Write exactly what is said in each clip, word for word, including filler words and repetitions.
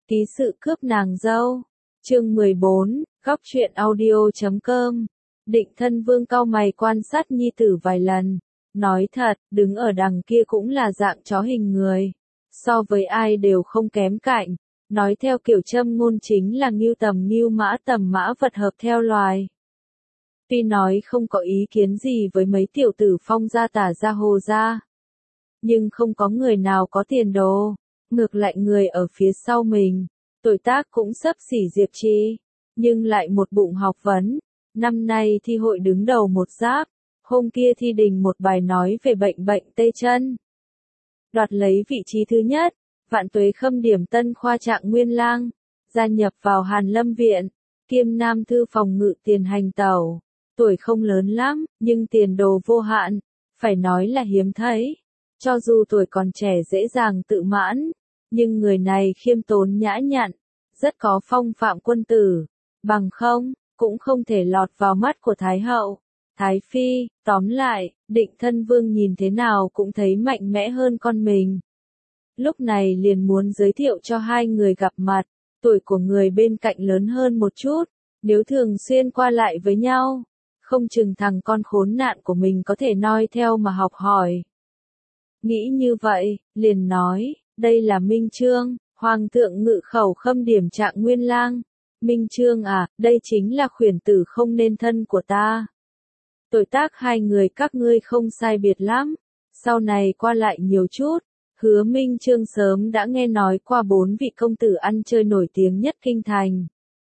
Ký sự cướp nàng dâu. Chương mười bốn, góc truyện audio chấm com. Định Thân Vương cau mày quan sát nhi tử vài lần. Nói thật, đứng ở đằng kia cũng là dạng chó hình người. So với ai đều không kém cạnh. Nói theo kiểu châm ngôn chính là ngưu tầm ngưu mã tầm mã vật hợp theo loài. Tuy nói không có ý kiến gì với mấy tiểu tử Phong gia Tả gia Hồ gia, nhưng không có người nào có tiền đồ. Ngược lại người ở phía sau mình, tuổi tác cũng xấp xỉ Diệp Trì, nhưng lại một bụng học vấn. Năm nay thi hội đứng đầu một giáp, hôm kia thi đình một bài nói về bệnh bệnh tê chân. Đoạt lấy vị trí thứ nhất, Vạn Tuế khâm điểm tân khoa trạng nguyên lang, gia nhập vào Hàn Lâm Viện, kiêm nam thư phòng ngự tiền hành tẩu. Tuổi không lớn lắm, nhưng tiền đồ vô hạn, phải nói là hiếm thấy. Cho dù tuổi còn trẻ dễ dàng tự mãn, nhưng người này khiêm tốn nhã nhặn, rất có phong phạm quân tử, bằng không, cũng không thể lọt vào mắt của Thái hậu, Thái phi. Tóm lại, Định Thân Vương nhìn thế nào cũng thấy mạnh mẽ hơn con mình. Lúc này liền muốn giới thiệu cho hai người gặp mặt, tuổi của người bên cạnh lớn hơn một chút, nếu thường xuyên qua lại với nhau, không chừng thằng con khốn nạn của mình có thể noi theo mà học hỏi. Nghĩ như vậy, liền nói, đây là Minh Chương, Hoàng thượng ngự khẩu khâm điểm trạng nguyên lang. Minh Chương à, đây chính là khuyển tử không nên thân của ta. Tuổi tác hai người các ngươi không sai biệt lắm, sau này qua lại nhiều chút. Hứa Minh Chương sớm đã nghe nói qua bốn vị công tử ăn chơi nổi tiếng nhất kinh thành.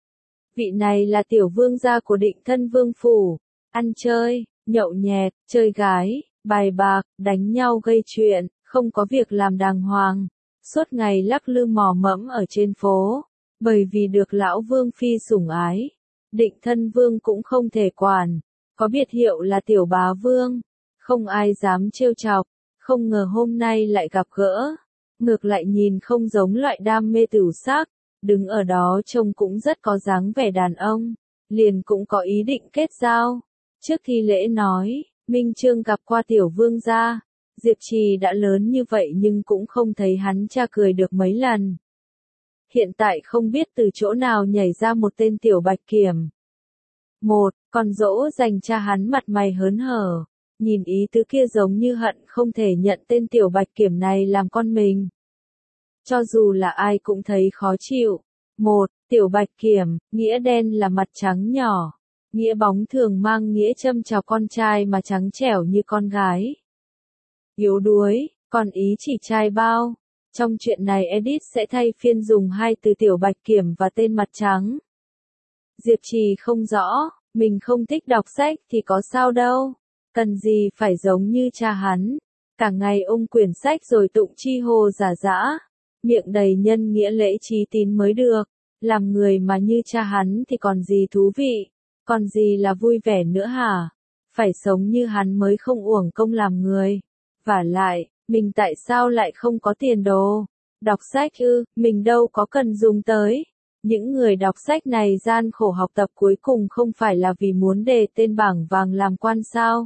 Vị này là tiểu vương gia của Định Thân Vương phủ, ăn chơi, nhậu nhẹt, chơi gái, bài bạc, đánh nhau gây chuyện, không có việc làm đàng hoàng, suốt ngày lắc lư mò mẫm ở trên phố. Bởi vì được lão vương phi sủng ái, Định Thân Vương cũng không thể quản, có biệt hiệu là tiểu bá vương, không ai dám trêu chọc. Không ngờ hôm nay lại gặp gỡ, ngược lại nhìn không giống loại đam mê tửu sắc, đứng ở đó trông cũng rất có dáng vẻ đàn ông, liền cũng có ý định kết giao. Trước thi lễ nói, Minh Chương gặp qua tiểu vương gia. Diệp Trì đã lớn như vậy nhưng cũng không thấy hắn cha cười được mấy lần. Hiện tại không biết từ chỗ nào nhảy ra một tên tiểu bạch kiểm. Một, con dỗ dành cha hắn mặt mày hớn hở. Nhìn ý tứ kia giống như hận không thể nhận tên tiểu bạch kiểm này làm con mình. Cho dù là ai cũng thấy khó chịu. Một, tiểu bạch kiểm, nghĩa đen là mặt trắng nhỏ. Nghĩa bóng thường mang nghĩa châm chào con trai mà trắng trẻo như con gái. Yếu đuối, còn ý chỉ trai bao. Trong chuyện này edit sẽ thay phiên dùng hai từ tiểu bạch kiểm và tên mặt trắng. Diệp Trì không rõ, mình không thích đọc sách thì có sao đâu. Cần gì phải giống như cha hắn, cả ngày ôm quyển sách rồi tụng chi hồ giả dã, miệng đầy nhân nghĩa lễ trí tín mới được. Làm người mà như cha hắn thì còn gì thú vị, còn gì là vui vẻ nữa hả? Phải sống như hắn mới không uổng công làm người. Vả lại, mình tại sao lại không có tiền đồ? Đọc sách ư, mình đâu có cần dùng tới. Những người đọc sách này gian khổ học tập cuối cùng không phải là vì muốn đề tên bảng vàng làm quan sao?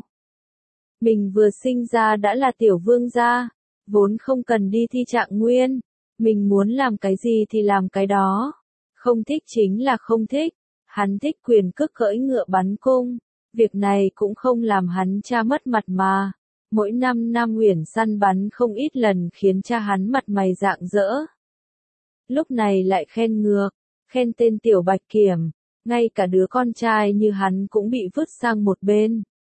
Mình vừa sinh ra đã là tiểu vương gia, vốn không cần đi thi trạng nguyên. Mình muốn làm cái gì thì làm cái đó. Không thích chính là không thích. Hắn thích quyền cước cưỡi ngựa bắn cung. Việc này cũng không làm hắn cha mất mặt mà. Mỗi năm Nam Uyển săn bắn không ít lần khiến cha hắn mặt mày rạng rỡ. Lúc này lại khen ngược, khen tên tiểu bạch kiểm. Ngay cả đứa con trai như hắn cũng bị vứt sang một bên.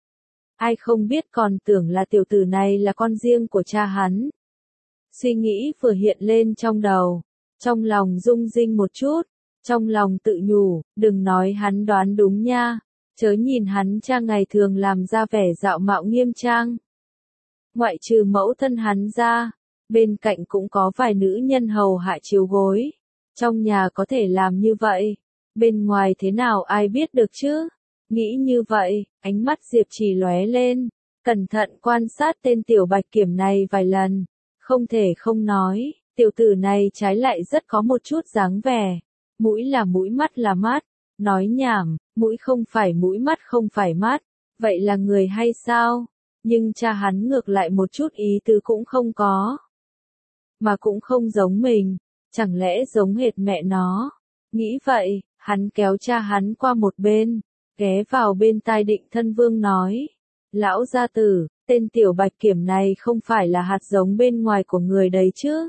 Ai không biết còn tưởng là tiểu tử này là con riêng của cha hắn. Suy nghĩ vừa hiện lên trong đầu, trong lòng rung rinh một chút, trong lòng tự nhủ, đừng nói hắn đoán đúng nha, chớ nhìn hắn cha ngày thường làm ra vẻ dạo mạo nghiêm trang. Ngoại trừ mẫu thân hắn ra, bên cạnh cũng có vài nữ nhân hầu hạ chiếu gối, trong nhà có thể làm như vậy, bên ngoài thế nào ai biết được chứ? Nghĩ như vậy, ánh mắt Diệp Trì lóe lên, cẩn thận quan sát tên tiểu bạch kiểm này vài lần, không thể không nói, tiểu tử này trái lại rất có một chút dáng vẻ, mũi là mũi mắt là mắt, nói nhảm, mũi không phải mũi mắt không phải mắt, vậy là người hay sao? Nhưng cha hắn ngược lại một chút ý tứ cũng không có, mà cũng không giống mình, chẳng lẽ giống hệt mẹ nó. Nghĩ vậy, hắn kéo cha hắn qua một bên, ghé vào bên tai Định Thân Vương nói. Lão gia tử, tên tiểu bạch kiểm này không phải là hạt giống bên ngoài của người đấy chứ.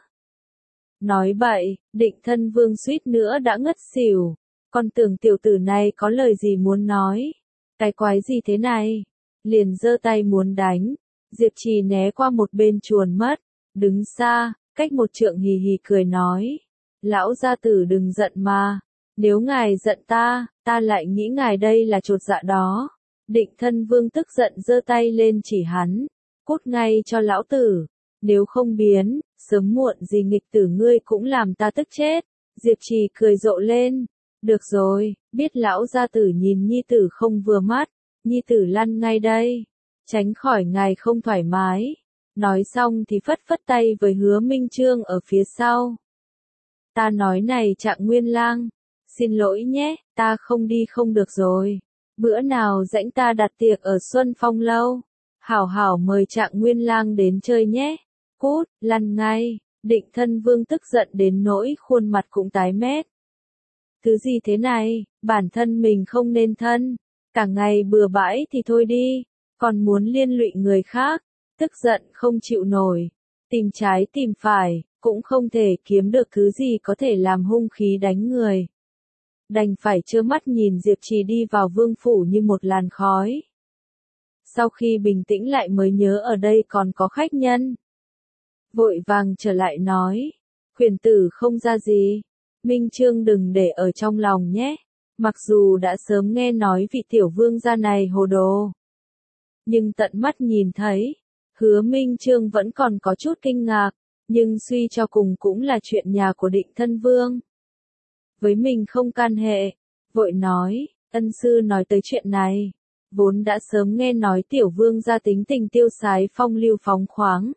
Nói bậy, Định Thân Vương suýt nữa đã ngất xỉu. Con tưởng tiểu tử này có lời gì muốn nói. Cái quái gì thế này? Liền giơ tay muốn đánh. Diệp Trì né qua một bên chuồn mất. Đứng xa, cách một trượng hì hì cười nói. Lão gia tử đừng giận mà. Nếu ngài giận ta, ta lại nghĩ ngài đây là chột dạ đó. Định Thân Vương tức giận giơ tay lên chỉ hắn. Cút ngay cho lão tử. Nếu không biến, sớm muộn gì nghịch tử ngươi cũng làm ta tức chết. Diệp Trì cười rộ lên. Được rồi, biết lão gia tử nhìn nhi tử không vừa mắt. Nhi tử lăn ngay đây. Tránh khỏi ngài không thoải mái. Nói xong thì phất phất tay với Hứa Minh Chương ở phía sau. Ta nói này Trạng Nguyên Lang. Xin lỗi nhé, ta không đi không được rồi. Bữa nào rãnh ta đặt tiệc ở Xuân Phong Lâu. Hảo hảo mời Trạng Nguyên Lang đến chơi nhé. Cút, lăn ngay. Định Thân Vương tức giận đến nỗi khuôn mặt cũng tái mét. Thứ gì thế này, bản thân mình không nên thân. Cả ngày bừa bãi thì thôi đi. Còn muốn liên lụy người khác. Tức giận không chịu nổi. Tìm trái tìm phải, cũng không thể kiếm được thứ gì có thể làm hung khí đánh người. Đành phải trơ mắt nhìn Diệp Trì đi vào vương phủ như một làn khói. Sau khi bình tĩnh lại mới nhớ ở đây còn có khách nhân. Vội vàng trở lại nói. Khuyển tử không ra gì. Minh Chương đừng để ở trong lòng nhé. Mặc dù đã sớm nghe nói vị tiểu vương gia này hồ đồ. Nhưng tận mắt nhìn thấy. Hứa Minh Chương vẫn còn có chút kinh ngạc. Nhưng suy cho cùng cũng là chuyện nhà của Định Thân Vương. Với mình không can hệ. Vội nói, ân sư nói tới chuyện này. Vốn đã sớm nghe nói tiểu vương gia tính tình tiêu sái phong lưu phóng khoáng.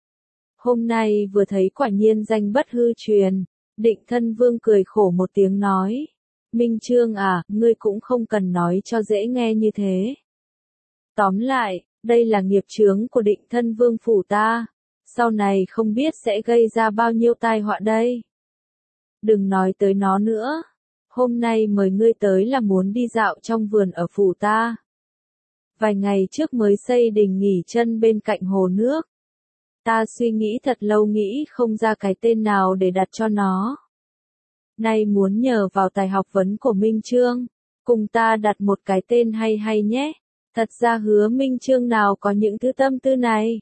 Hôm nay vừa thấy quả nhiên danh bất hư truyền. Định Thân Vương cười khổ một tiếng nói. Minh Chương à, ngươi cũng không cần nói cho dễ nghe như thế. Tóm lại, đây là nghiệp chướng của Định Thân Vương phủ ta. Sau này không biết sẽ gây ra bao nhiêu tai họa đây. Đừng nói tới nó nữa. Hôm nay mời ngươi tới là muốn đi dạo trong vườn ở phủ ta. Vài ngày trước mới xây đình nghỉ chân bên cạnh hồ nước. Ta suy nghĩ thật lâu nghĩ không ra cái tên nào để đặt cho nó. Nay muốn nhờ vào tài học vấn của Minh Chương, cùng ta đặt một cái tên hay hay nhé. Thật ra Hứa Minh Chương nào có những thứ tâm tư này.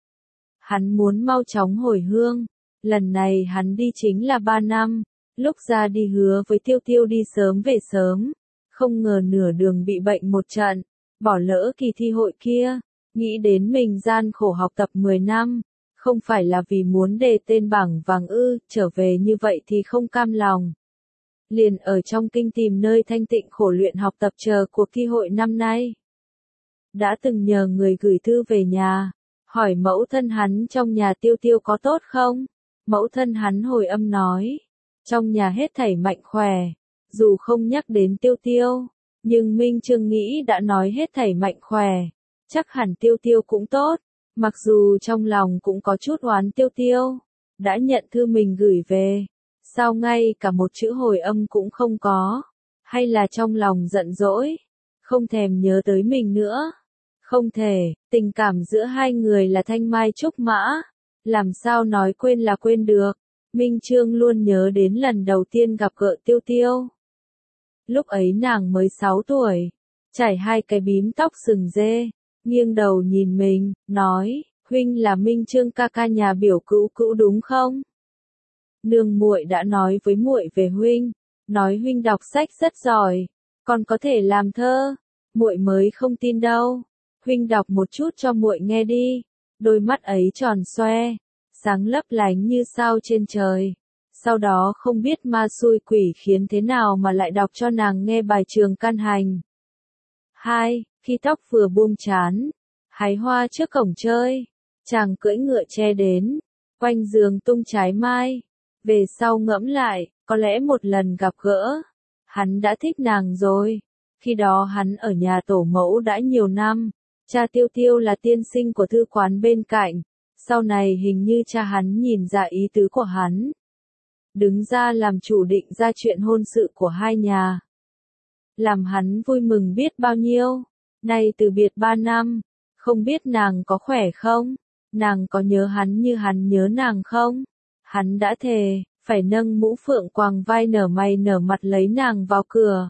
Hắn muốn mau chóng hồi hương. Lần này hắn đi chính là ba năm. Lúc ra đi hứa với Tiêu Tiêu đi sớm về sớm. Không ngờ nửa đường bị bệnh một trận. Bỏ lỡ kỳ thi hội kia. Nghĩ đến mình gian khổ học tập mười năm. Không phải là vì muốn đề tên bảng vàng ư, trở về như vậy thì không cam lòng. Liền ở trong kinh tìm nơi thanh tịnh khổ luyện học tập chờ cuộc thi hội năm nay. Đã từng nhờ người gửi thư về nhà. Hỏi mẫu thân hắn trong nhà Tiêu Tiêu có tốt không? Mẫu thân hắn hồi âm nói. Trong nhà hết thảy mạnh khỏe. Dù không nhắc đến Tiêu Tiêu. Nhưng Minh Chương nghĩ đã nói hết thảy mạnh khỏe. Chắc hẳn Tiêu Tiêu cũng tốt. Mặc dù trong lòng cũng có chút oán Tiêu Tiêu. Đã nhận thư mình gửi về. Sao ngay cả một chữ hồi âm cũng không có. Hay là trong lòng giận dỗi. Không thèm nhớ tới mình nữa. Không thể, tình cảm giữa hai người là thanh mai trúc mã. Làm sao nói quên là quên được. Minh Chương luôn nhớ đến lần đầu tiên gặp gỡ Tiêu Tiêu. Lúc ấy nàng mới sáu tuổi. Trải hai cái bím tóc sừng dê. Nghiêng đầu nhìn mình, nói, huynh là Minh Chương ca ca nhà biểu cữu cữu đúng không? Nương muội đã nói với muội về huynh. Nói huynh đọc sách rất giỏi. Còn có thể làm thơ. Muội mới không tin đâu. Huynh đọc một chút cho muội nghe đi. Đôi mắt ấy tròn xoe, sáng lấp lánh như sao trên trời. Sau đó không biết ma xui quỷ khiến thế nào mà lại đọc cho nàng nghe bài Trường Căn Hành. Hai, khi tóc vừa buông chán, hái hoa trước cổng chơi, chàng cưỡi ngựa che đến, quanh giường tung trái mai. Về sau ngẫm lại, có lẽ một lần gặp gỡ, hắn đã thích nàng rồi. Khi đó hắn ở nhà tổ mẫu đã nhiều năm. Cha Tiêu Tiêu là tiên sinh của thư quán bên cạnh. Sau này hình như cha hắn nhìn ra ý tứ của hắn. đứng ra làm chủ định ra chuyện hôn sự của hai nhà. Làm hắn vui mừng biết bao nhiêu, nay từ biệt ba năm, không biết nàng có khỏe không, nàng có nhớ hắn như hắn nhớ nàng không, hắn đã thề, phải nâng mũ phượng quàng vai nở mày nở mặt lấy nàng vào cửa.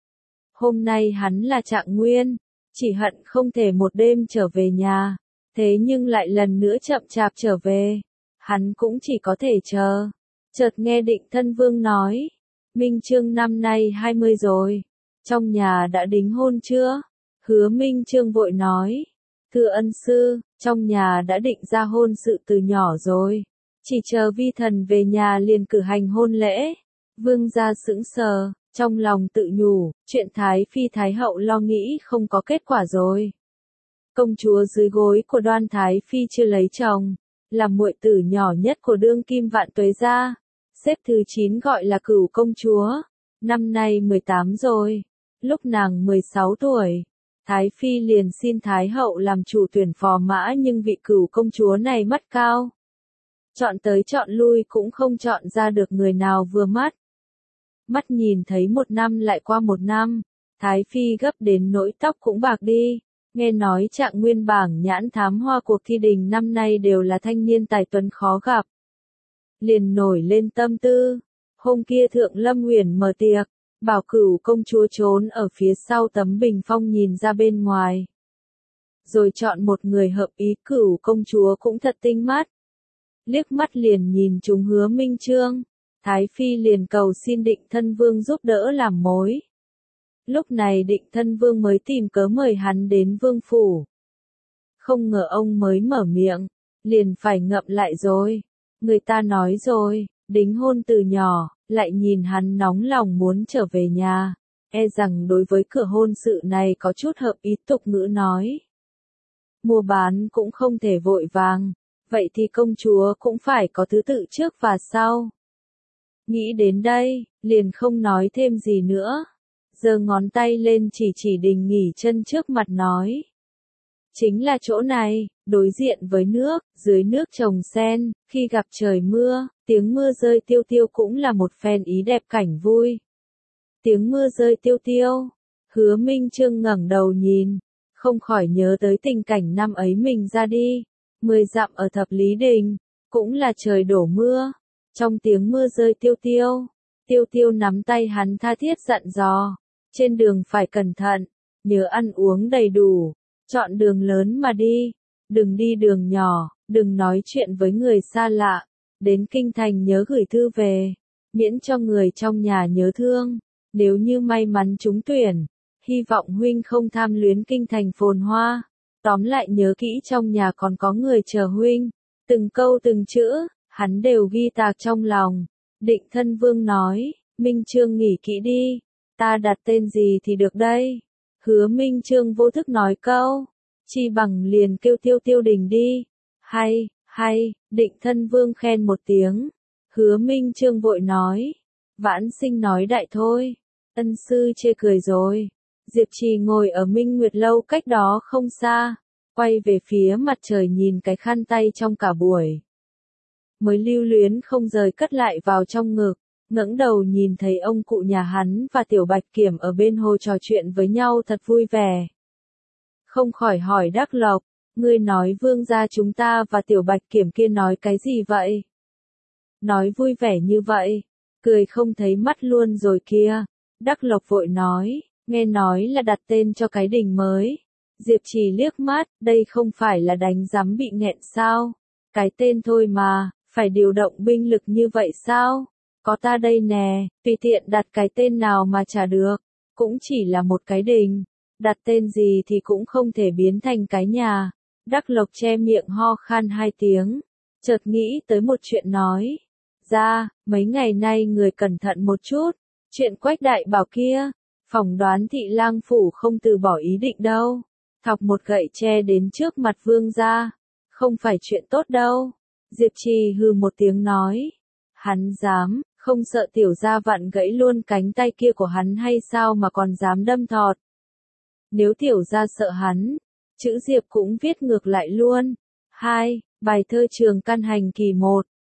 Hôm nay hắn là Trạng Nguyên, chỉ hận không thể một đêm trở về nhà, thế nhưng lại lần nữa chậm chạp trở về, hắn cũng chỉ có thể chờ. Chợt nghe Định Thân Vương nói, Minh Chương năm nay hai mươi rồi, trong nhà đã đính hôn chưa? Hứa Minh Chương vội nói, thưa ân sư, trong nhà đã định ra hôn sự từ nhỏ rồi, chỉ chờ vi thần về nhà liền cử hành hôn lễ. Vương gia sững sờ, trong lòng tự nhủ, chuyện Thái Phi Thái Hậu lo nghĩ không có kết quả rồi. Công chúa dưới gối của Đoan Thái Phi chưa lấy chồng, là muội tử nhỏ nhất của đương kim Vạn Tuế gia, xếp thứ chín gọi là Cửu công chúa, năm nay mười tám rồi, lúc nàng mười sáu tuổi. Thái Phi liền xin Thái Hậu làm chủ tuyển phò mã nhưng vị Cửu công chúa này mắt cao. Chọn tới chọn lui cũng không chọn ra được người nào vừa mắt. Mắt nhìn thấy một năm lại qua một năm, Thái Phi gấp đến nỗi tóc cũng bạc đi, nghe nói Trạng Nguyên bảng nhãn thám hoa cuộc thi đình năm nay đều là thanh niên tài tuấn khó gặp. Liền nổi lên tâm tư, hôm kia Thượng Lâm Uyển mở tiệc, bảo Cửu công chúa trốn ở phía sau tấm bình phong nhìn ra bên ngoài. Rồi chọn một người hợp ý, Cửu công chúa cũng thật tinh mắt. Liếc mắt liền nhìn trúng Hứa Minh Chương, Thái Phi liền cầu xin Định Thân Vương giúp đỡ làm mối. Lúc này Định Thân Vương mới tìm cớ mời hắn đến vương phủ. Không ngờ ông mới mở miệng, liền phải ngậm lại rồi. Người ta nói rồi, đính hôn từ nhỏ, lại nhìn hắn nóng lòng muốn trở về nhà, e rằng đối với cửa hôn sự này có chút hợp ý, tục ngữ nói. Mua bán cũng không thể vội vàng, vậy thì công chúa cũng phải có thứ tự trước và sau. Nghĩ đến đây, liền không nói thêm gì nữa, giơ ngón tay lên chỉ chỉ đình nghỉ chân trước mặt nói. Chính là chỗ này, đối diện với nước, dưới nước trồng sen, khi gặp trời mưa, tiếng mưa rơi tiêu tiêu cũng là một phen ý đẹp cảnh vui. Tiếng mưa rơi tiêu tiêu, Hứa Minh Chương ngẩng đầu nhìn, không khỏi nhớ tới tình cảnh năm ấy mình ra đi, mười dặm ở Thập Lý Đình, cũng là trời đổ mưa, trong tiếng mưa rơi tiêu tiêu, tiêu tiêu nắm tay hắn tha thiết dặn dò, trên đường phải cẩn thận, nhớ ăn uống đầy đủ. Chọn đường lớn mà đi, đừng đi đường nhỏ, đừng nói chuyện với người xa lạ, đến kinh thành nhớ gửi thư về, miễn cho người trong nhà nhớ thương, nếu như may mắn trúng tuyển, hy vọng huynh không tham luyến kinh thành phồn hoa, tóm lại nhớ kỹ trong nhà còn có người chờ huynh, từng câu từng chữ, hắn đều ghi tạc trong lòng. Định Thân Vương nói, Minh Chương nghỉ kỹ đi, ta đặt tên gì thì được đây? Hứa Minh Chương vô thức nói câu, chi bằng liền kêu Tiêu Tiêu Đình đi. Hay, hay, Định Thân Vương khen một tiếng. Hứa Minh Chương vội nói, Vãn Sinh nói đại thôi. Ân sư chê cười rồi. Diệp Trì ngồi ở Minh Nguyệt Lâu cách đó không xa, quay về phía mặt trời nhìn cái khăn tay trong cả buổi. Mới lưu luyến không rời cất lại vào trong ngực. Ngẩng đầu nhìn thấy ông cụ nhà hắn và Tiểu Bạch Kiểm ở bên hồ trò chuyện với nhau thật vui vẻ. Không khỏi hỏi Đắc Lộc, ngươi nói vương gia chúng ta và Tiểu Bạch Kiểm kia nói cái gì vậy? Nói vui vẻ như vậy, cười không thấy mắt luôn rồi kia. Đắc Lộc vội nói, nghe nói là đặt tên cho cái đình mới. Diệp Trì liếc mắt, đây không phải là đánh rắm bị nghẹn sao? Cái tên thôi mà, phải điều động binh lực như vậy sao? Có ta đây nè, tùy tiện đặt cái tên nào mà chả được, cũng chỉ là một cái đình, đặt tên gì thì cũng không thể biến thành cái nhà. Đắc Lộc che miệng ho khan hai tiếng, chợt nghĩ tới một chuyện nói, ra, mấy ngày nay người cẩn thận một chút, chuyện Quách đại bảo kia, phỏng đoán Thị Lang phủ không từ bỏ ý định đâu, thọc một gậy tre đến trước mặt vương gia, không phải chuyện tốt đâu. Diệp Trì hừ một tiếng nói, hắn dám, không sợ tiểu gia vặn gãy luôn cánh tay kia của hắn hay sao mà còn dám đâm thọt. Nếu tiểu gia sợ hắn, chữ Diệp cũng viết ngược lại luôn. Hai, bài thơ Trường Căn Hành kỳ một,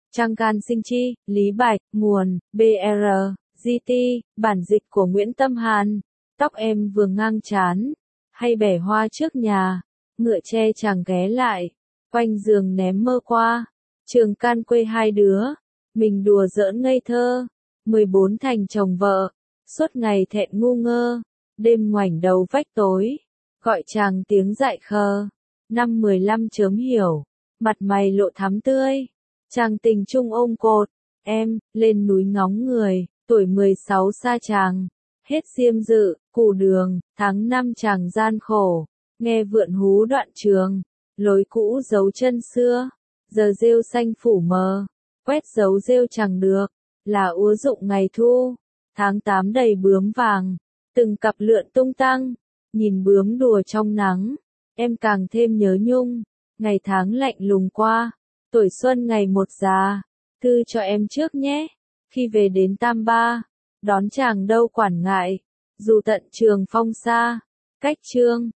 Trang Can Sinh Chi, Lý Bạch, nguồn, bê rờ, giê tê, bản dịch của Nguyễn Tâm Hàn. Tóc em vừa ngang trán, hay bẻ hoa trước nhà, ngựa tre chàng ghé lại, quanh giường ném mơ qua, Trường Can quê hai đứa, mình đùa giỡn ngây thơ, mười bốn thành chồng vợ, suốt ngày thẹn ngu ngơ, đêm ngoảnh đầu vách tối, gọi chàng tiếng dại khờ, năm mười lăm chớm hiểu, mặt mày lộ thắm tươi, chàng tình chung ôm cột, em, lên núi ngóng người, tuổi mười sáu xa chàng, hết diêm dự, cù đường, tháng năm chàng gian khổ, nghe vượn hú đoạn trường, lối cũ dấu chân xưa, giờ rêu xanh phủ mờ, quét dấu rêu chẳng được, là úa dụng ngày thu, tháng tám đầy bướm vàng, từng cặp lượn tung tăng, nhìn bướm đùa trong nắng, em càng thêm nhớ nhung, ngày tháng lạnh lùng qua, tuổi xuân ngày một già, thư cho em trước nhé, khi về đến Tam Ba, đón chàng đâu quản ngại, dù tận trường phong xa, cách chương.